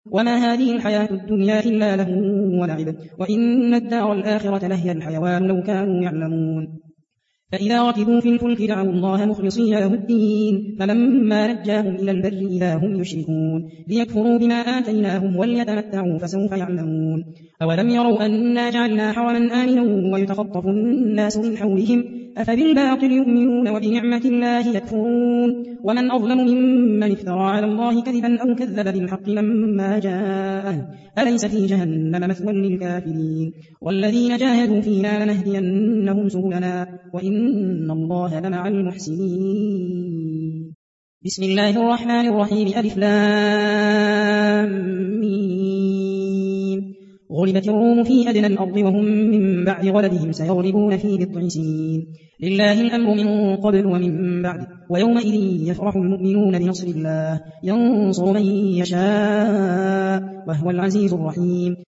وما هذه الحياة الدنيا إلا له ولعب وإن الدار الآخرة لهي الحيوان لو كانوا يعلمون فإذا ركبوا في الفلك دعوا الله مخلصين له الدين فلما نجاهم إلى البر إذا هم يشركون ليكفروا بما آتيناهم وليتمتعوا فسوف يعلمون أولم يروا أنا جعلنا حرما آمنا ويتخطف الناس من حولهم أفبالباطل يؤمنون وبنعمة الله يكفرون ومن أظلم ممن افترى على الله كذبا أو كذب بالحق لما جاءه أليس في جهنم مثوى للكافرين والذين جاهدوا فينا لنهدينهم سبلنا وإن الله لمع المحسنين بسم الله الرحمن الرحيم ألف لام ميم غلبت الروم في أدنى الأرض وهم من بعد غلبهم سيغلبون في بضع سنين لله الأمر من قبل ومن بعد ويومئذ يفرح المؤمنون بنصر الله ينصر من يشاء وهو العزيز الرحيم